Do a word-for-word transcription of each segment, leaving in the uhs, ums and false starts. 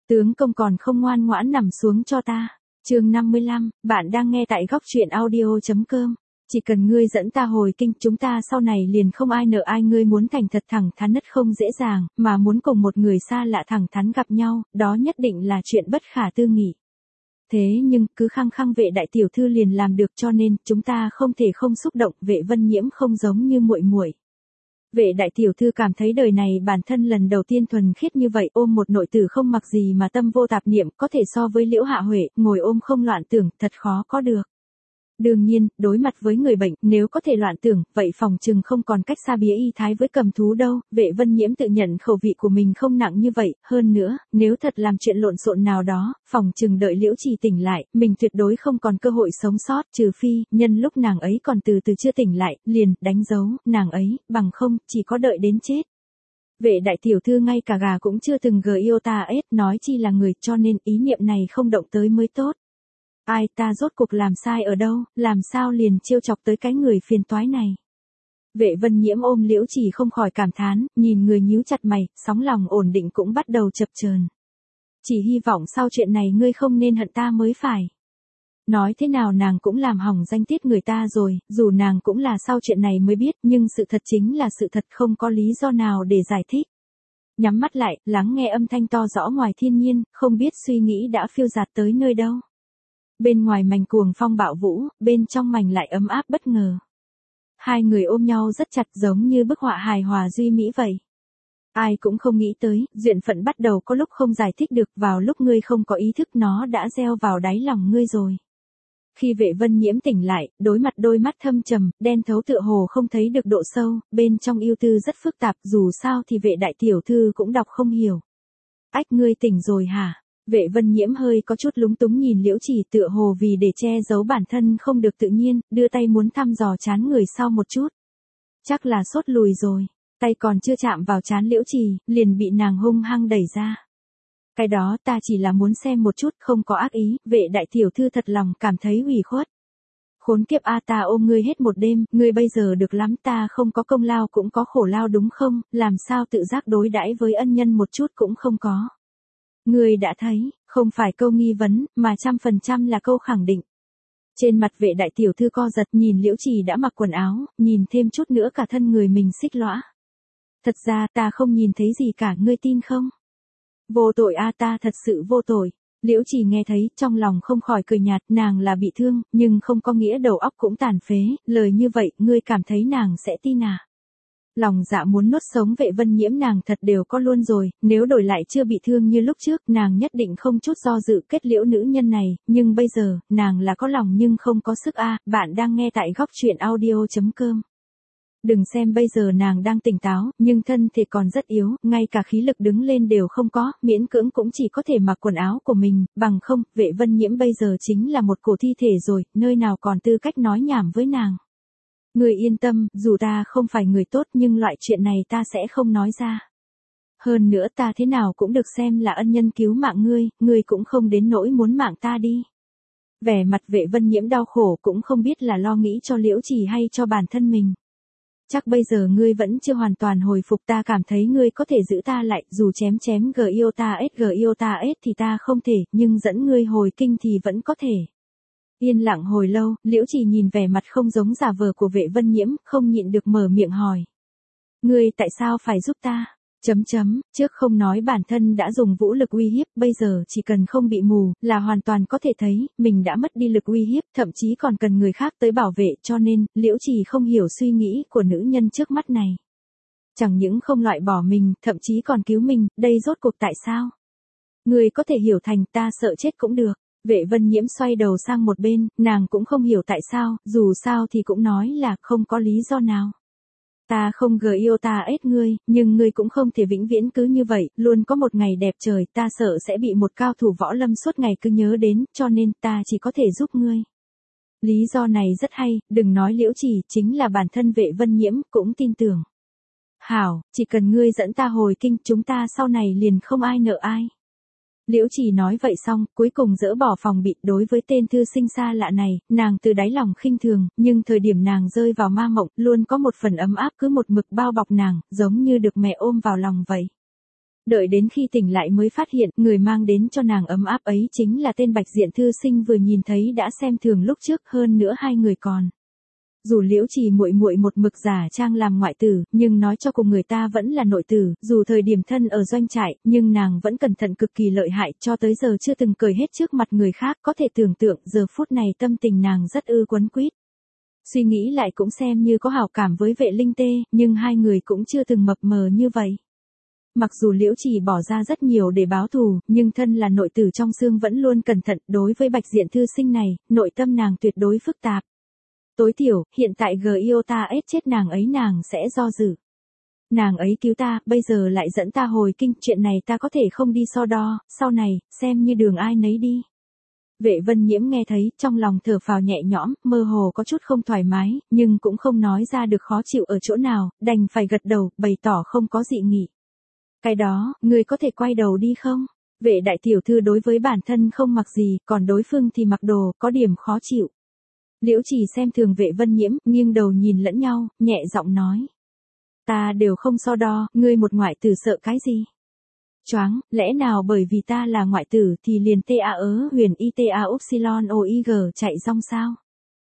Tướng công còn không ngoan ngoãn nằm xuống cho ta. Chương năm mươi lăm, bạn đang nghe tại góc truyện audio chấm com. Chỉ cần ngươi dẫn ta hồi kinh, chúng ta sau này liền không ai nợ ai. Ngươi muốn thành thật thẳng thắn nhất không dễ dàng, mà muốn cùng một người xa lạ thẳng thắn gặp nhau, đó nhất định là chuyện bất khả tư nghị. Thế nhưng, cứ khăng khăng Vệ đại tiểu thư liền làm được, cho nên, chúng ta không thể không xúc động. Vệ Vân Nhiễm không giống như muội muội. Vệ đại tiểu thư cảm thấy đời này bản thân lần đầu tiên thuần khiết như vậy, ôm một nội tử không mặc gì mà tâm vô tạp niệm, có thể so với Liễu Hạ Huệ, ngồi ôm không loạn tưởng, thật khó có được. Đương nhiên, đối mặt với người bệnh, nếu có thể loạn tưởng, vậy phòng chừng không còn cách xa bía y thái với cầm thú đâu. Vệ Vân Nhiễm tự nhận khẩu vị của mình không nặng như vậy, hơn nữa, nếu thật làm chuyện lộn xộn nào đó, phòng chừng đợi Liễu Trì tỉnh lại, mình tuyệt đối không còn cơ hội sống sót, trừ phi, nhân lúc nàng ấy còn từ từ chưa tỉnh lại, liền, đánh dấu, nàng ấy, bằng không, chỉ có đợi đến chết. Vệ đại tiểu thư ngay cả gà cũng chưa từng gờ yêu ta ết, nói chi là người, cho nên ý niệm này không động tới mới tốt. Ai, ta rốt cuộc làm sai ở đâu, làm sao liền trêu chọc tới cái người phiền toái này. Vệ Vân Nhiễm ôm Liễu Trì không khỏi cảm thán, nhìn người nhíu chặt mày, sóng lòng ổn định cũng bắt đầu chập chờn. Chỉ hy vọng sau chuyện này ngươi không nên hận ta mới phải. Nói thế nào nàng cũng làm hỏng danh tiết người ta rồi, dù nàng cũng là sau chuyện này mới biết, nhưng sự thật chính là sự thật, không có lý do nào để giải thích. Nhắm mắt lại, lắng nghe âm thanh to rõ ngoài thiên nhiên, không biết suy nghĩ đã phiêu dạt tới nơi đâu. Bên ngoài mành cuồng phong bạo vũ, bên trong mành lại ấm áp bất ngờ. Hai người ôm nhau rất chặt, giống như bức họa hài hòa duy mỹ vậy. Ai cũng không nghĩ tới, duyên phận bắt đầu có lúc không giải thích được, vào lúc ngươi không có ý thức nó đã gieo vào đáy lòng ngươi rồi. Khi Vệ Vân Nhiễm tỉnh lại, đối mặt đôi mắt thâm trầm, đen thấu tựa hồ không thấy được độ sâu, bên trong yêu tư rất phức tạp, dù sao thì Vệ đại tiểu thư cũng đọc không hiểu. Ách, ngươi tỉnh rồi hả? Vệ Vân Nhiễm hơi có chút lúng túng nhìn Liễu Trì, tựa hồ vì để che giấu bản thân không được tự nhiên, đưa tay muốn thăm dò trán người sau một chút. Chắc là sốt lùi rồi, tay còn chưa chạm vào trán Liễu Trì, liền bị nàng hung hăng đẩy ra. Cái đó ta chỉ là muốn xem một chút, không có ác ý. Vệ đại tiểu thư thật lòng cảm thấy ủy khuất. Khốn kiếp a, ta ôm ngươi hết một đêm, ngươi bây giờ được lắm, ta không có công lao cũng có khổ lao đúng không, làm sao tự giác đối đãi với ân nhân một chút cũng không có. Ngươi đã thấy, không phải câu nghi vấn, mà trăm phần trăm là câu khẳng định. Trên mặt Vệ đại tiểu thư co giật, nhìn Liễu Trì đã mặc quần áo, nhìn thêm chút nữa cả thân người mình xích lõa. Thật ra ta không nhìn thấy gì cả, ngươi tin không? Vô tội a, ta thật sự vô tội. Liễu Trì nghe thấy, trong lòng không khỏi cười nhạt, nàng là bị thương, nhưng không có nghĩa đầu óc cũng tàn phế, lời như vậy, ngươi cảm thấy nàng sẽ tin à? Lòng dạ muốn nuốt sống Vệ Vân Nhiễm nàng thật đều có luôn rồi, nếu đổi lại chưa bị thương như lúc trước, nàng nhất định không chút do dự kết liễu nữ nhân này, nhưng bây giờ, nàng là có lòng nhưng không có sức a. Bạn đang nghe tại góc truyện audio chấm com. Đừng xem bây giờ nàng đang tỉnh táo, nhưng thân thể còn rất yếu, ngay cả khí lực đứng lên đều không có, miễn cưỡng cũng chỉ có thể mặc quần áo của mình, bằng không, Vệ Vân Nhiễm bây giờ chính là một cổ thi thể rồi, nơi nào còn tư cách nói nhảm với nàng. Ngươi yên tâm, dù ta không phải người tốt nhưng loại chuyện này ta sẽ không nói ra. Hơn nữa ta thế nào cũng được xem là ân nhân cứu mạng ngươi, ngươi cũng không đến nỗi muốn mạng ta đi. Vẻ mặt Vệ Vân Nhiễm đau khổ, cũng không biết là lo nghĩ cho Liễu Trì hay cho bản thân mình. Chắc bây giờ ngươi vẫn chưa hoàn toàn hồi phục, ta cảm thấy ngươi có thể giữ ta lại, dù chém chém g yêu ta s g yêu ta s thì ta không thể, nhưng dẫn ngươi hồi kinh thì vẫn có thể. Yên lặng hồi lâu, Liễu Trì nhìn vẻ mặt không giống giả vờ của Vệ Vân Nhiễm, không nhịn được mở miệng hỏi. Ngươi tại sao phải giúp ta? Chấm chấm, trước không nói bản thân đã dùng vũ lực uy hiếp, bây giờ chỉ cần không bị mù, là hoàn toàn có thể thấy, mình đã mất đi lực uy hiếp, thậm chí còn cần người khác tới bảo vệ, cho nên, Liễu Trì không hiểu suy nghĩ của nữ nhân trước mắt này. Chẳng những không loại bỏ mình, thậm chí còn cứu mình, đây rốt cuộc tại sao? Ngươi có thể hiểu thành ta sợ chết cũng được. Vệ Vân Nhiễm xoay đầu sang một bên, nàng cũng không hiểu tại sao, dù sao thì cũng nói là không có lý do nào. Ta không gờ yêu ta ết ngươi, nhưng ngươi cũng không thể vĩnh viễn cứ như vậy, luôn có một ngày đẹp trời, ta sợ sẽ bị một cao thủ võ lâm suốt ngày cứ nhớ đến, cho nên ta chỉ có thể giúp ngươi. Lý do này rất hay, đừng nói Liễu Trì, chính là bản thân Vệ Vân Nhiễm cũng tin tưởng. Hảo, chỉ cần ngươi dẫn ta hồi kinh, chúng ta sau này liền không ai nợ ai. Liễu Trì nói vậy xong, cuối cùng dỡ bỏ phòng bị, đối với tên thư sinh xa lạ này, nàng từ đáy lòng khinh thường, nhưng thời điểm nàng rơi vào ma mộng, luôn có một phần ấm áp cứ một mực bao bọc nàng, giống như được mẹ ôm vào lòng vậy. Đợi đến khi tỉnh lại mới phát hiện người mang đến cho nàng ấm áp ấy chính là tên Bạch Diện thư sinh vừa nhìn thấy đã xem thường lúc trước, hơn nữa hai người còn. Dù Liễu Trì muội muội một mực giả trang làm ngoại tử, nhưng nói cho cùng người ta vẫn là nội tử, dù thời điểm thân ở doanh trại, nhưng nàng vẫn cẩn thận cực kỳ lợi hại, cho tới giờ chưa từng cười hết trước mặt người khác, có thể tưởng tượng giờ phút này tâm tình nàng rất ư quấn quýt. Suy nghĩ lại cũng xem như có hảo cảm với Vệ Linh Tê, nhưng hai người cũng chưa từng mập mờ như vậy. Mặc dù Liễu Trì bỏ ra rất nhiều để báo thù, nhưng thân là nội tử trong xương vẫn luôn cẩn thận, đối với Bạch Diện thư sinh này, nội tâm nàng tuyệt đối phức tạp. Tối thiểu, hiện tại g yêu ta ết chết nàng ấy nàng sẽ do dự. Nàng ấy cứu ta, bây giờ lại dẫn ta hồi kinh, chuyện này ta có thể không đi so đo, sau này, xem như đường ai nấy đi. Vệ Vân Nhiễm nghe thấy, trong lòng thở phào nhẹ nhõm, mơ hồ có chút không thoải mái, nhưng cũng không nói ra được khó chịu ở chỗ nào, đành phải gật đầu, bày tỏ không có dị nghị. Cái đó, người có thể quay đầu đi không? Vệ đại tiểu thư đối với bản thân không mặc gì, còn đối phương thì mặc đồ, có điểm khó chịu. Liễu Trì xem thường Vệ Vân Nhiễm, nghiêng đầu nhìn lẫn nhau, nhẹ giọng nói. Ta đều không so đo, ngươi một ngoại tử sợ cái gì? Choáng, lẽ nào bởi vì ta là ngoại tử thì liền ta ớ huyền i ta upsilon oig chạy rong sao?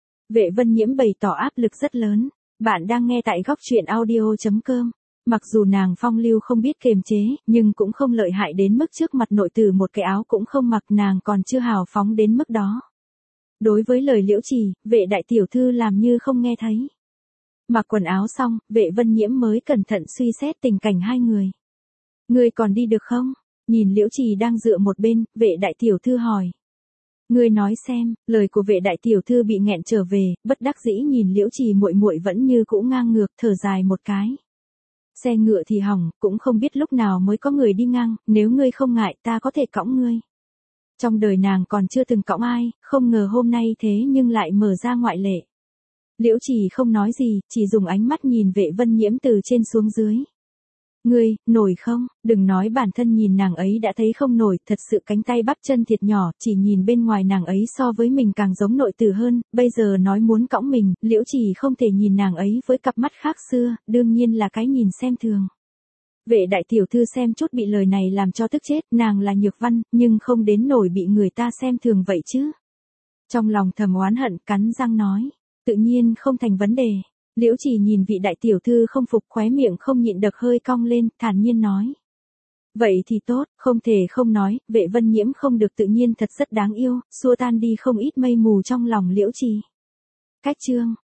Vệ Vân Nhiễm bày tỏ áp lực rất lớn. Bạn đang nghe tại góc truyện audio.com. Mặc dù nàng phong lưu không biết kiềm chế, nhưng cũng không lợi hại đến mức trước mặt nội tử một cái áo cũng không mặc, nàng còn chưa hào phóng đến mức đó. Đối với lời Liễu Trì, Vệ đại tiểu thư làm như không nghe thấy. Mặc quần áo xong, Vệ Vân Nhiễm mới cẩn thận suy xét tình cảnh hai người. Ngươi còn đi được không? Nhìn Liễu Trì đang dựa một bên, Vệ đại tiểu thư hỏi. Ngươi nói xem, lời của Vệ đại tiểu thư bị nghẹn trở về, bất đắc dĩ nhìn Liễu Trì muội muội vẫn như cũ ngang ngược, thở dài một cái. Xe ngựa thì hỏng, cũng không biết lúc nào mới có người đi ngang, nếu ngươi không ngại ta có thể cõng ngươi. Trong đời nàng còn chưa từng cõng ai, không ngờ hôm nay thế nhưng lại mở ra ngoại lệ. Liễu Trì không nói gì, chỉ dùng ánh mắt nhìn Vệ Vân Nhiễm từ trên xuống dưới. Ngươi, nổi không? Đừng nói bản thân nhìn nàng ấy đã thấy không nổi, thật sự cánh tay bắp chân thiệt nhỏ, chỉ nhìn bên ngoài nàng ấy so với mình càng giống nội tử hơn, bây giờ nói muốn cõng mình, Liễu Trì không thể nhìn nàng ấy với cặp mắt khác xưa, đương nhiên là cái nhìn xem thường. Vệ đại tiểu thư xem chút bị lời này làm cho tức chết, nàng là nhược văn, nhưng không đến nổi bị người ta xem thường vậy chứ. Trong lòng thầm oán hận, cắn răng nói, tự nhiên không thành vấn đề. Liễu Trì nhìn vị đại tiểu thư không phục, khóe miệng không nhịn được hơi cong lên, thản nhiên nói. Vậy thì tốt, không thể không nói, Vệ Vân Nhiễm không được tự nhiên thật rất đáng yêu, xua tan đi không ít mây mù trong lòng Liễu Trì. Cách chương,